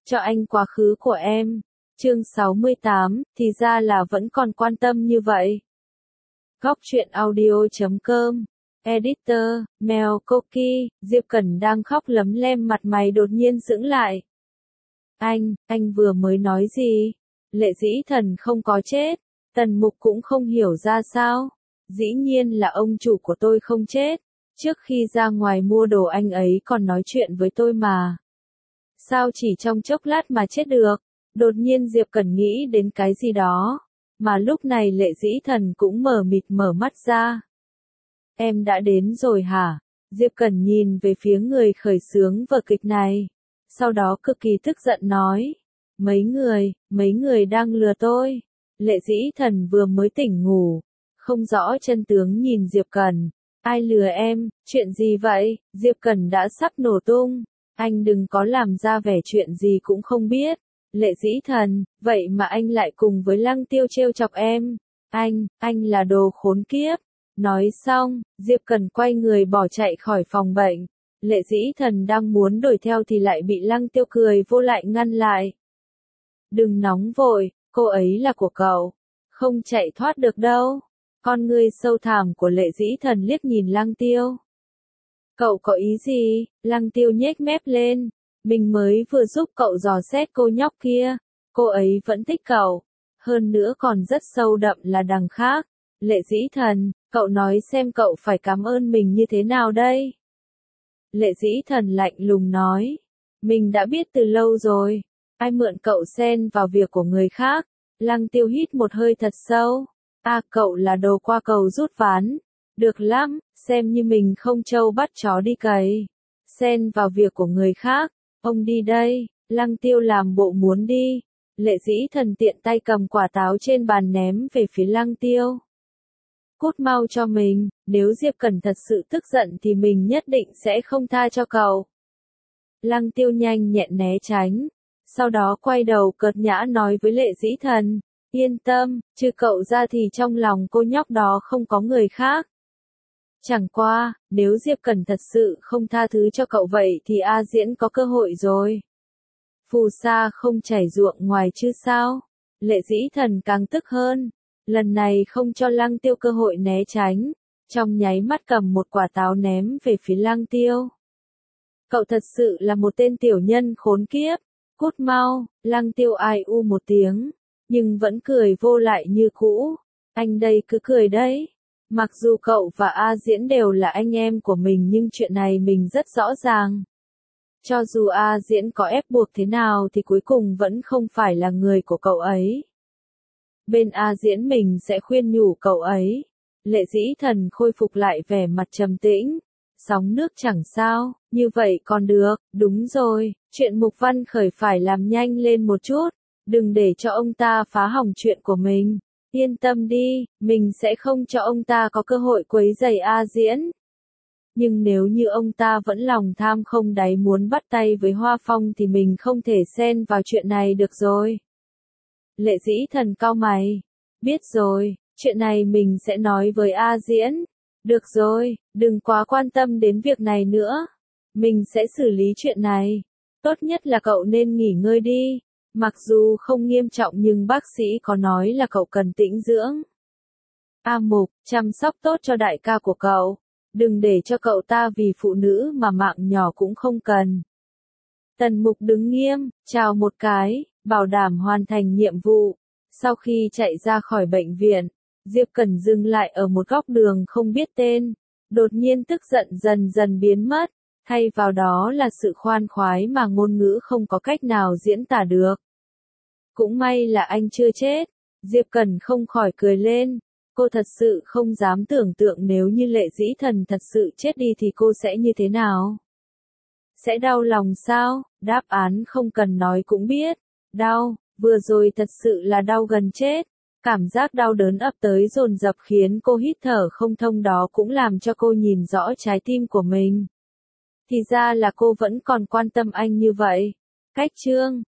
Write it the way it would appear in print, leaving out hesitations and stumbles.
cho anh quá khứ của em. Chương 68, thì ra là vẫn còn quan tâm như vậy. Góc truyện audio.com. Editor, Mel Cookie. Diệp Cẩn đang khóc lấm lem, mặt mày đột nhiên sững lại. Anh vừa mới nói gì? Lệ Dĩ Thần không có chết. Tần Mục cũng không hiểu ra sao. Dĩ nhiên là ông chủ của tôi không chết. Trước khi ra ngoài mua đồ anh ấy còn nói chuyện với tôi mà. Sao chỉ trong chốc lát mà chết được? Đột nhiên Diệp Cẩn nghĩ đến cái gì đó. Mà lúc này Lệ Dĩ Thần cũng mờ mịt mở mắt ra. Em đã đến rồi hả? Diệp Cẩn nhìn về phía người khởi xướng vở kịch này. Sau đó cực kỳ tức giận nói. Mấy người đang lừa tôi. Lệ Dĩ Thần vừa mới tỉnh ngủ. Không rõ chân tướng nhìn Diệp Cẩn. Ai lừa em, chuyện gì vậy? Diệp Cẩn đã sắp nổ tung. Anh đừng có làm ra vẻ chuyện gì cũng không biết. Lệ Dĩ Thần, vậy mà anh lại cùng với Lăng Tiêu trêu chọc em. Anh là đồ khốn kiếp. Nói xong, Diệp Cẩn quay người bỏ chạy khỏi phòng bệnh. Lệ Dĩ Thần đang muốn đuổi theo thì lại bị Lăng Tiêu cười vô lại ngăn lại. Đừng nóng vội, cô ấy là của cậu. Không chạy thoát được đâu. Con ngươi sâu thẳm của Lệ Dĩ Thần liếc nhìn Lăng Tiêu. Cậu có ý gì? Lăng Tiêu nhếch mép lên. Mình mới vừa giúp cậu dò xét cô nhóc kia. Cô ấy vẫn thích cậu. Hơn nữa còn rất sâu đậm là đằng khác. Lệ Dĩ Thần, cậu nói xem cậu phải cảm ơn mình như thế nào đây? Lệ Dĩ Thần lạnh lùng nói. Mình đã biết từ lâu rồi. Ai mượn cậu xen vào việc của người khác? Lăng Tiêu hít một hơi thật sâu. Cậu là đồ qua cầu rút ván. Được lắm, xem như mình không trâu bắt chó đi cày. Xen vào việc của người khác. Ông đi đây. Lăng Tiêu làm bộ muốn đi. Lệ Dĩ Thần tiện tay cầm quả táo trên bàn ném về phía Lăng Tiêu. Cút mau cho mình, nếu Diệp Cẩn thật sự tức giận thì mình nhất định sẽ không tha cho cậu. Lăng Tiêu nhanh nhẹn né tránh. Sau đó quay đầu cợt nhã nói với Lệ Dĩ Thần. Yên tâm, trừ cậu ra thì trong lòng cô nhóc đó không có người khác. Chẳng qua, nếu Diệp Cẩn thật sự không tha thứ cho cậu vậy thì A Diễn có cơ hội rồi. Phù sa không chảy ruộng ngoài chứ sao? Lệ Dĩ Thần càng tức hơn. Lần này không cho Lăng Tiêu cơ hội né tránh. Trong nháy mắt cầm một quả táo ném về phía Lăng Tiêu. Cậu thật sự là một tên tiểu nhân khốn kiếp. Cút mau, Lăng Tiêu ai u một tiếng. Nhưng vẫn cười vô lại như cũ. Anh đây cứ cười đấy. Mặc dù cậu và A Diễn đều là anh em của mình nhưng chuyện này mình rất rõ ràng. Cho dù A Diễn có ép buộc thế nào thì cuối cùng vẫn không phải là người của cậu ấy. Bên A Diễn mình sẽ khuyên nhủ cậu ấy. Lệ Dĩ Thần khôi phục lại vẻ mặt trầm tĩnh. Sóng nước chẳng sao, như vậy còn được, đúng rồi, chuyện Mục Văn Khởi phải làm nhanh lên một chút. Đừng để cho ông ta phá hỏng chuyện của mình. Yên tâm đi, mình sẽ không cho ông ta có cơ hội quấy rầy A Diễn. Nhưng nếu như ông ta vẫn lòng tham không đáy muốn bắt tay với Hoa Phong thì mình không thể xen vào chuyện này được rồi. Lệ Dĩ Thần cau mày. Biết rồi, chuyện này mình sẽ nói với A Diễn. Được rồi, đừng quá quan tâm đến việc này nữa. Mình sẽ xử lý chuyện này. Tốt nhất là cậu nên nghỉ ngơi đi. Mặc dù không nghiêm trọng nhưng bác sĩ có nói là cậu cần tĩnh dưỡng. Mục, chăm sóc tốt cho đại ca của cậu. Đừng để cho cậu ta vì phụ nữ mà mạng nhỏ cũng không cần. Tần Mục đứng nghiêm, chào một cái, bảo đảm hoàn thành nhiệm vụ. Sau khi chạy ra khỏi bệnh viện, Diệp Cẩn dừng lại ở một góc đường không biết tên. Đột nhiên tức giận dần dần biến mất. Thay vào đó là sự khoan khoái mà ngôn ngữ không có cách nào diễn tả được. Cũng may là anh chưa chết. Diệp Cẩn không khỏi cười lên. Cô thật sự không dám tưởng tượng nếu như Lệ Dĩ Thần thật sự chết đi thì cô sẽ như thế nào. Sẽ đau lòng sao? Đáp án không cần nói cũng biết. Đau, vừa rồi thật sự là đau gần chết. Cảm giác đau đớn ập tới dồn dập khiến cô hít thở không thông, đó cũng làm cho cô nhìn rõ trái tim của mình. Thì ra là cô vẫn còn quan tâm anh như vậy. Cách chương